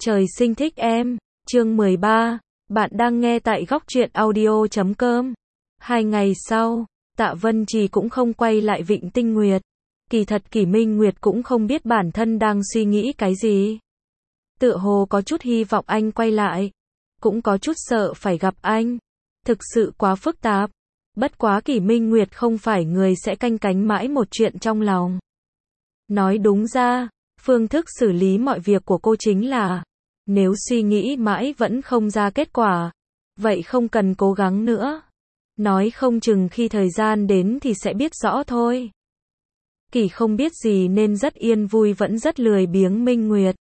Trời sinh thích em, chương 13, bạn đang nghe tại góc truyện audio.com. 2 ngày sau, Tạ Vân Trì cũng không quay lại Vịnh Tinh Nguyệt. Kỳ thật Kỷ Minh Nguyệt cũng không biết bản thân đang suy nghĩ cái gì. Tựa hồ có chút hy vọng anh quay lại, cũng có chút sợ phải gặp anh. Thực sự quá phức tạp. Bất quá Kỷ Minh Nguyệt không phải người sẽ canh cánh mãi một chuyện trong lòng. Nói đúng ra, phương thức xử lý mọi việc của cô chính là, nếu suy nghĩ mãi vẫn không ra kết quả, vậy không cần cố gắng nữa. Nói không chừng khi thời gian đến thì sẽ biết rõ thôi. Kỷ không biết gì nên rất yên vui vẫn rất lười biếng Minh Nguyệt.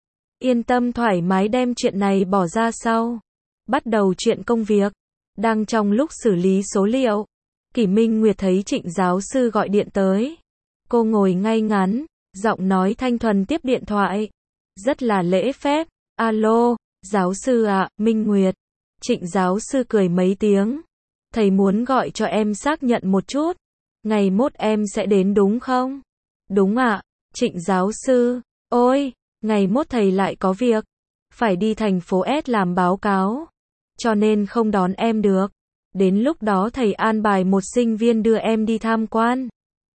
Yên tâm thoải mái đem chuyện này bỏ ra sau. Bắt đầu chuyện công việc. Đang trong lúc xử lý số liệu, Kỷ Minh Nguyệt thấy Trịnh giáo sư gọi điện tới. Cô ngồi ngay ngắn, giọng nói thanh thuần tiếp điện thoại. Rất là lễ phép. Alo, giáo sư ạ, Minh Nguyệt. Trịnh giáo sư cười mấy tiếng. Thầy muốn gọi cho em xác nhận một chút. Ngày mốt em sẽ đến đúng không? Đúng ạ, Trịnh giáo sư. Ôi, ngày mốt thầy lại có việc. Phải đi thành phố S làm báo cáo. Cho nên không đón em được. Đến lúc đó thầy an bài một sinh viên đưa em đi tham quan.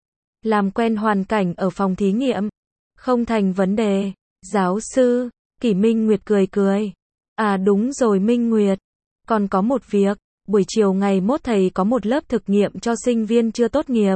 Làm quen hoàn cảnh ở phòng thí nghiệm. Không thành vấn đề. Giáo sư. Kỷ Minh Nguyệt cười cười. À đúng rồi Minh Nguyệt. Còn có một việc. Buổi chiều ngày mốt thầy có một lớp thực nghiệm cho sinh viên chưa tốt nghiệp.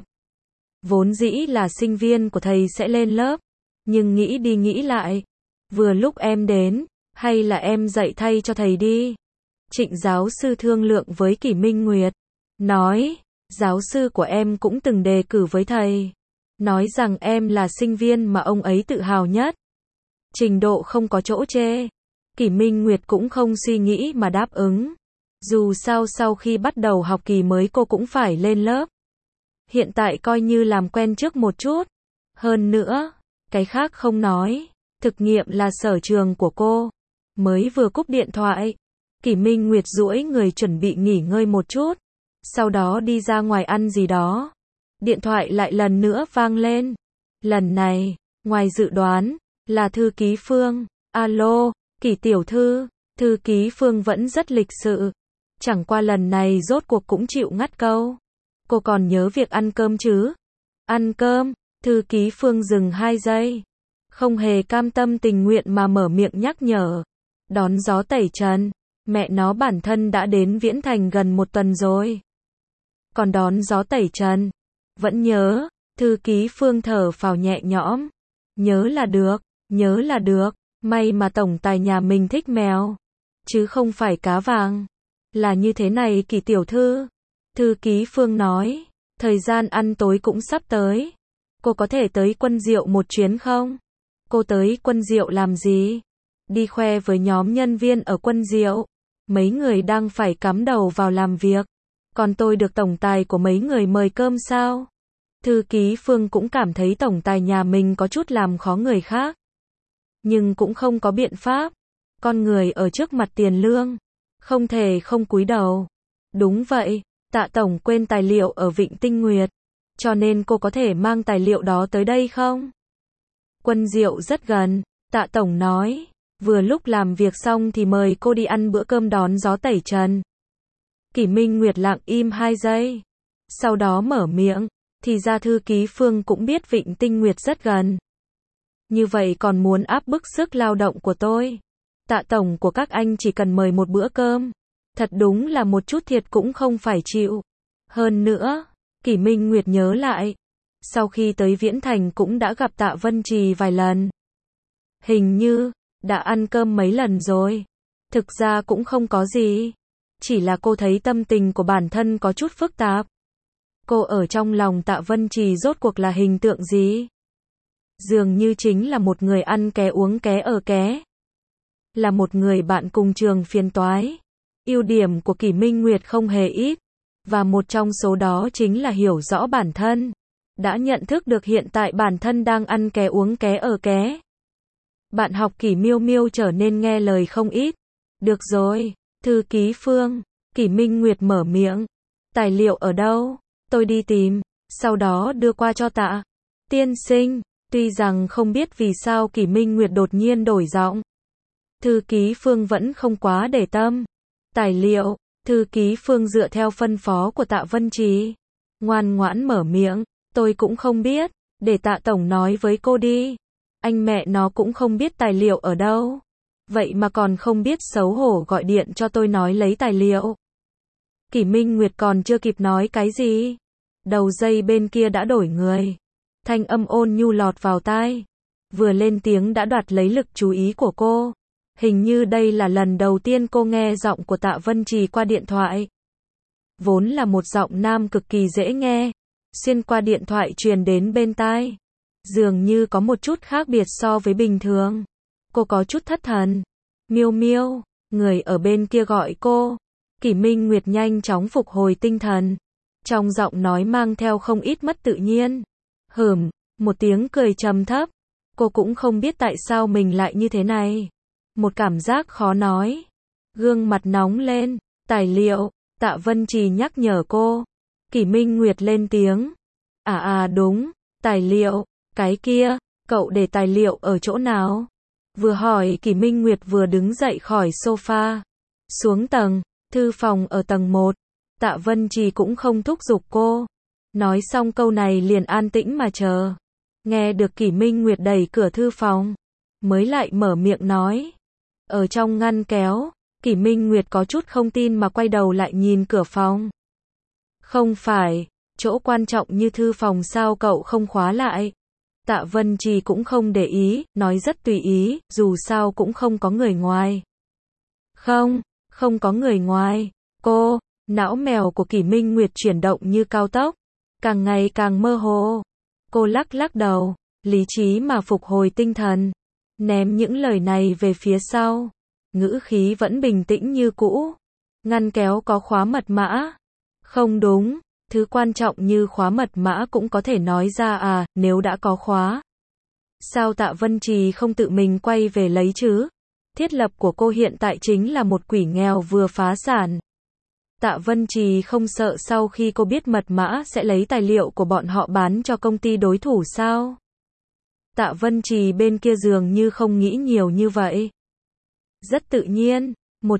Vốn dĩ là sinh viên của thầy sẽ lên lớp. Nhưng nghĩ đi nghĩ lại. Vừa lúc em đến. Hay là em dạy thay cho thầy đi. Trịnh giáo sư thương lượng với Kỷ Minh Nguyệt. Nói. Giáo sư của em cũng từng đề cử với thầy. Nói rằng em là sinh viên mà ông ấy tự hào nhất. Trình độ không có chỗ chê. Kỷ Minh Nguyệt cũng không suy nghĩ mà đáp ứng. Dù sao sau khi bắt đầu học kỳ mới cô cũng phải lên lớp. Hiện tại coi như làm quen trước một chút. Hơn nữa, cái khác không nói. Thực nghiệm là sở trường của cô. Mới vừa cúp điện thoại. Kỷ Minh Nguyệt duỗi người chuẩn bị nghỉ ngơi một chút. Sau đó đi ra ngoài ăn gì đó. Điện thoại lại lần nữa vang lên. Lần này, ngoài dự đoán, là thư ký Phương. Alo, Kỷ tiểu thư. Thư ký Phương vẫn rất lịch sự. Chẳng qua lần này rốt cuộc cũng chịu ngắt câu. Cô còn nhớ việc ăn cơm chứ? Ăn cơm, thư ký Phương dừng 2 giây. Không hề cam tâm tình nguyện mà mở miệng nhắc nhở. Đón gió tẩy trần. Mẹ nó bản thân đã đến Viễn Thành gần 1 tuần rồi. Còn đón gió tẩy trần. Vẫn nhớ, thư ký Phương thở phào nhẹ nhõm. Nhớ là được, nhớ là được. May mà tổng tài nhà mình thích mèo. Chứ không phải cá vàng. Là như thế này Kỷ tiểu thư. Thư ký Phương nói. Thời gian ăn tối cũng sắp tới. Cô có thể tới Quân Diệu một chuyến không? Cô tới Quân Diệu làm gì? Đi khoe với nhóm nhân viên ở Quân Diệu. Mấy người đang phải cắm đầu vào làm việc. Còn tôi được tổng tài của mấy người mời cơm sao? Thư ký Phương cũng cảm thấy tổng tài nhà mình có chút làm khó người khác. Nhưng cũng không có biện pháp. Con người ở trước mặt tiền lương. Không thể không cúi đầu. Đúng vậy, Tạ tổng quên tài liệu ở Vịnh Tinh Nguyệt. Cho nên cô có thể mang tài liệu đó tới đây không? Quân Diệu rất gần, Tạ tổng nói. Vừa lúc làm việc xong thì mời cô đi ăn bữa cơm đón gió tẩy trần. Kỷ Minh Nguyệt lặng im 2 giây. Sau đó mở miệng. Thì ra thư ký Phương cũng biết Vịnh Tinh Nguyệt rất gần. Như vậy còn muốn áp bức sức lao động của tôi. Tạ tổng của các anh chỉ cần mời một bữa cơm. Thật đúng là một chút thiệt cũng không phải chịu. Hơn nữa, Kỷ Minh Nguyệt nhớ lại. Sau khi tới Viễn Thành cũng đã gặp Tạ Vân Trì vài lần. Hình như, đã ăn cơm mấy lần rồi. Thực ra cũng không có gì. Chỉ là cô thấy tâm tình của bản thân có chút phức tạp. Cô ở trong lòng Tạ Vân Trì rốt cuộc là hình tượng gì? Dường như chính là một người ăn ké uống ké ở ké. Là một người bạn cùng trường phiền toái. Ưu điểm của Kỷ Minh Nguyệt không hề ít. Và một trong số đó chính là hiểu rõ bản thân. Đã nhận thức được hiện tại bản thân đang ăn ké uống ké ở ké. Bạn học Kỷ Miêu Miêu trở nên nghe lời không ít. Được rồi, thư ký Phương. Kỷ Minh Nguyệt mở miệng. Tài liệu ở đâu? Tôi đi tìm. Sau đó đưa qua cho Tạ tiên sinh. Tuy rằng không biết vì sao Kỷ Minh Nguyệt đột nhiên đổi giọng. Thư ký Phương vẫn không quá để tâm. Tài liệu, thư ký Phương dựa theo phân phó của Tạ Vân Trì. Ngoan ngoãn mở miệng, tôi cũng không biết, để Tạ Tổng nói với cô đi. Anh mẹ nó cũng không biết tài liệu ở đâu. Vậy mà còn không biết xấu hổ gọi điện cho tôi nói lấy tài liệu. Kỷ Minh Nguyệt còn chưa kịp nói cái gì. Đầu dây bên kia đã đổi người. Thanh âm ôn nhu lọt vào tai. Vừa lên tiếng đã đoạt lấy lực chú ý của cô. Hình như đây là lần đầu tiên cô nghe giọng của Tạ Vân Trì qua điện thoại. Vốn là một giọng nam cực kỳ dễ nghe. Xuyên qua điện thoại truyền đến bên tai. Dường như có một chút khác biệt so với bình thường. Cô có chút thất thần. Miêu Miêu, người ở bên kia gọi cô. Kỷ Minh Nguyệt nhanh chóng phục hồi tinh thần. Trong giọng nói mang theo không ít mất tự nhiên. Một tiếng cười trầm thấp. Cô cũng không biết tại sao mình lại như thế này. Một cảm giác khó nói. Gương mặt nóng lên. Tài liệu, Tạ Vân Trì nhắc nhở cô. Kỷ Minh Nguyệt lên tiếng. Đúng, tài liệu, cái kia, cậu để tài liệu ở chỗ nào? Vừa hỏi Kỷ Minh Nguyệt vừa đứng dậy khỏi sofa. Xuống tầng, thư phòng ở tầng 1. Tạ Vân Trì cũng không thúc giục cô. Nói xong câu này liền an tĩnh mà chờ. Nghe được Kỷ Minh Nguyệt đẩy cửa thư phòng. Mới lại mở miệng nói. Ở trong ngăn kéo, Kỷ Minh Nguyệt có chút không tin mà quay đầu lại nhìn cửa phòng. Không phải, chỗ quan trọng như thư phòng sao cậu không khóa lại? Tạ Vân Trì cũng không để ý, nói rất tùy ý, dù sao cũng không có người ngoài. Không có người ngoài. Cô, não mèo của Kỷ Minh Nguyệt chuyển động như cao tốc, càng ngày càng mơ hồ. Cô lắc đầu, lý trí mà phục hồi tinh thần, ném những lời này về phía sau. Ngữ khí vẫn bình tĩnh như cũ. Ngăn kéo có khóa mật mã. Không đúng, thứ quan trọng như khóa mật mã cũng có thể nói ra nếu đã có khóa. Sao Tạ Vân Trì không tự mình quay về lấy chứ? Thiết lập của cô hiện tại chính là một quỷ nghèo vừa phá sản. Tạ Vân Trì không sợ sau khi cô biết mật mã sẽ lấy tài liệu của bọn họ bán cho công ty đối thủ sao? Tạ Vân Trì bên kia dường như không nghĩ nhiều như vậy. Rất tự nhiên,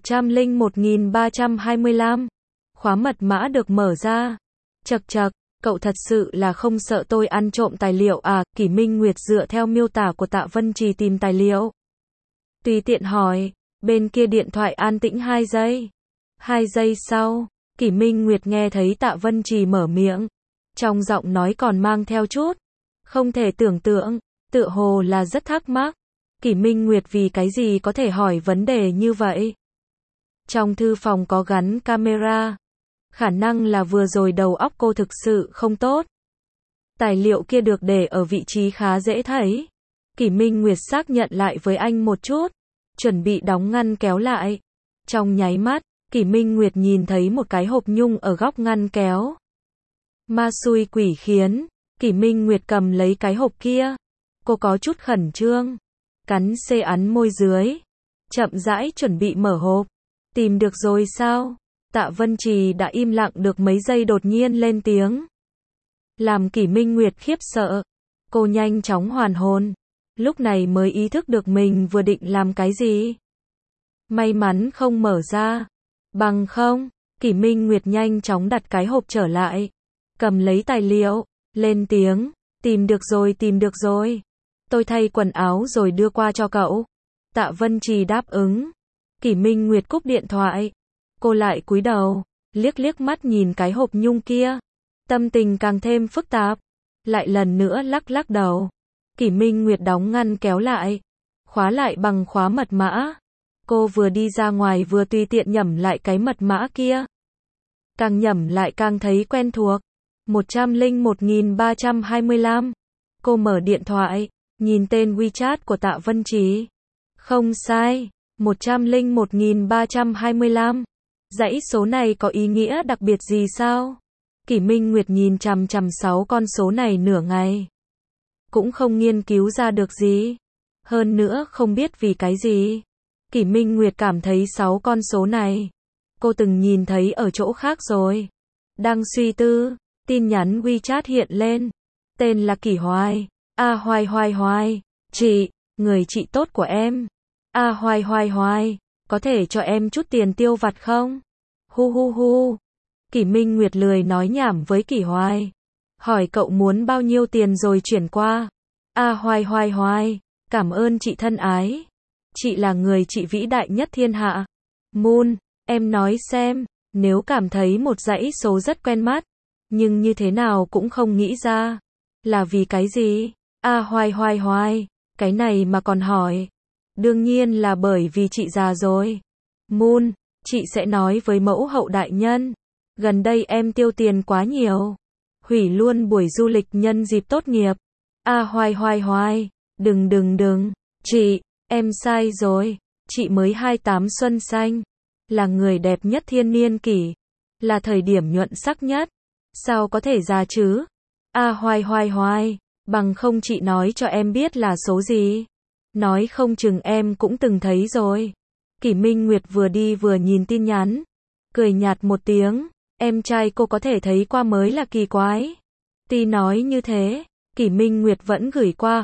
101.325. Khóa mật mã được mở ra. Chậc, cậu thật sự là không sợ tôi ăn trộm tài liệu à? Kỷ Minh Nguyệt dựa theo miêu tả của Tạ Vân Trì tìm tài liệu. Tùy tiện hỏi, bên kia điện thoại an tĩnh 2 giây. 2 giây sau, Kỷ Minh Nguyệt nghe thấy Tạ Vân Trì mở miệng. Trong giọng nói còn mang theo chút không thể tưởng tượng, tựa hồ là rất thắc mắc. Kỷ Minh Nguyệt vì cái gì có thể hỏi vấn đề như vậy? Trong thư phòng có gắn camera. Khả năng là vừa rồi đầu óc cô thực sự không tốt. Tài liệu kia được để ở vị trí khá dễ thấy. Kỷ Minh Nguyệt xác nhận lại với anh một chút. Chuẩn bị đóng ngăn kéo lại. Trong nháy mắt, Kỷ Minh Nguyệt nhìn thấy một cái hộp nhung ở góc ngăn kéo. Ma xui quỷ khiến, Kỷ Minh Nguyệt cầm lấy cái hộp kia. Cô có chút khẩn trương. Cắn ấn môi dưới. Chậm rãi chuẩn bị mở hộp. Tìm được rồi sao? Tạ Vân Trì đã im lặng được mấy giây đột nhiên lên tiếng. Làm Kỷ Minh Nguyệt khiếp sợ. Cô nhanh chóng hoàn hồn. Lúc này mới ý thức được mình vừa định làm cái gì. May mắn không mở ra. Bằng không, Kỷ Minh Nguyệt nhanh chóng đặt cái hộp trở lại. Cầm lấy tài liệu, lên tiếng. Tìm được rồi. Tôi thay quần áo rồi đưa qua cho cậu. Tạ Vân Trì đáp ứng. Kỷ Minh Nguyệt cúp điện thoại. Cô lại cúi đầu, liếc mắt nhìn cái hộp nhung kia. Tâm tình càng thêm phức tạp. Lại lần nữa lắc đầu. Kỷ Minh Nguyệt đóng ngăn kéo lại. Khóa lại bằng khóa mật mã. Cô vừa đi ra ngoài vừa tùy tiện nhẩm lại cái mật mã kia. Càng nhẩm lại càng thấy quen thuộc. 101.325. Cô mở điện thoại, nhìn tên WeChat của Tạ Vân Trì. Không sai, 101.325. Dãy số này có ý nghĩa đặc biệt gì sao? Kỷ Minh Nguyệt nhìn chằm 6 con số này nửa ngày. Cũng không nghiên cứu ra được gì. Hơn nữa không biết vì cái gì. Kỷ Minh Nguyệt cảm thấy 6 con số này. Cô từng nhìn thấy ở chỗ khác rồi. Đang suy tư, tin nhắn WeChat hiện lên. Tên là Kỷ Hoài. Hoài. Chị, người chị tốt của em. Hoài hoài hoài, có thể cho em chút tiền tiêu vặt không? Hu hu hu. Kỷ Minh Nguyệt lười nói nhảm với Kỷ Hoài. Hỏi cậu muốn bao nhiêu tiền rồi chuyển qua. Hoài hoài hoài, cảm ơn chị thân ái. Chị là người chị vĩ đại nhất thiên hạ. Moon, em nói xem, nếu cảm thấy một dãy số rất quen mắt, nhưng như thế nào cũng không nghĩ ra, là vì cái gì? Hoài hoài hoài, cái này mà còn hỏi. Đương nhiên là bởi vì chị già rồi. Moon, chị sẽ nói với mẫu hậu đại nhân. Gần đây em tiêu tiền quá nhiều. Hủy luôn buổi du lịch nhân dịp tốt nghiệp. Hoài hoài hoài, đừng. Chị, em sai rồi. Chị mới 28 xuân xanh. Là người đẹp nhất thiên niên kỷ. Là thời điểm nhuận sắc nhất. Sao có thể già chứ? Hoài hoài hoài, bằng không chị nói cho em biết là số gì. Nói không chừng em cũng từng thấy rồi. Kỷ Minh Nguyệt vừa đi vừa nhìn tin nhắn. Cười nhạt một tiếng. Em trai cô có thể thấy qua mới là kỳ quái. Ti nói như thế. Kỷ Minh Nguyệt vẫn gửi qua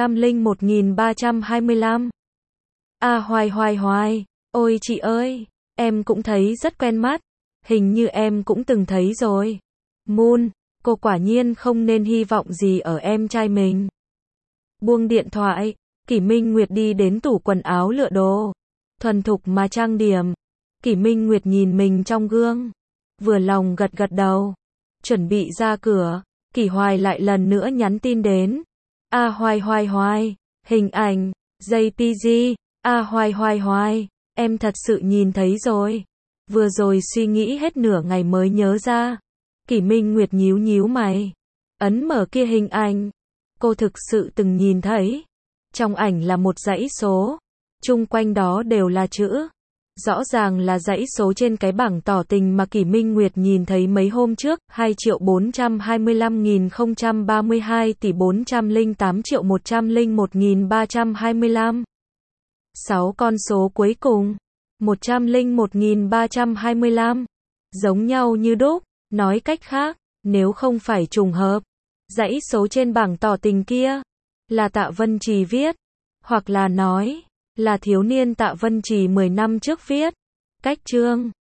101.325. Hoài hoài hoài. Ôi chị ơi, em cũng thấy rất quen mắt. Hình như em cũng từng thấy rồi. Moon, cô quả nhiên không nên hy vọng gì ở em trai mình. Buông điện thoại, Kỷ Minh Nguyệt đi đến tủ quần áo lựa đồ. Thuần thục mà trang điểm. Kỷ Minh Nguyệt nhìn mình trong gương. Vừa lòng gật gật đầu. Chuẩn bị ra cửa, Kỷ Hoài lại lần nữa nhắn tin đến. Hoài hoài hoài, hình ảnh, JPG. Hoài hoài hoài, em thật sự nhìn thấy rồi. Vừa rồi suy nghĩ hết nửa ngày mới nhớ ra. Kỷ Minh Nguyệt nhíu nhíu mày. Ấn mở kia hình ảnh. Cô thực sự từng nhìn thấy. Trong ảnh là một dãy số. Chung quanh đó đều là chữ. Rõ ràng là dãy số trên cái bảng tỏ tình mà Kỷ Minh Nguyệt nhìn thấy mấy hôm trước. 2.425.032 tỷ 408.101.325. 6 con số cuối cùng. 101.325. Giống nhau như đúc. Nói cách khác, nếu không phải trùng hợp, dãy số trên bảng tỏ tình kia là Tạ Vân Trì viết, hoặc là nói là thiếu niên Tạ Vân Trì 10 năm trước viết. Cách chương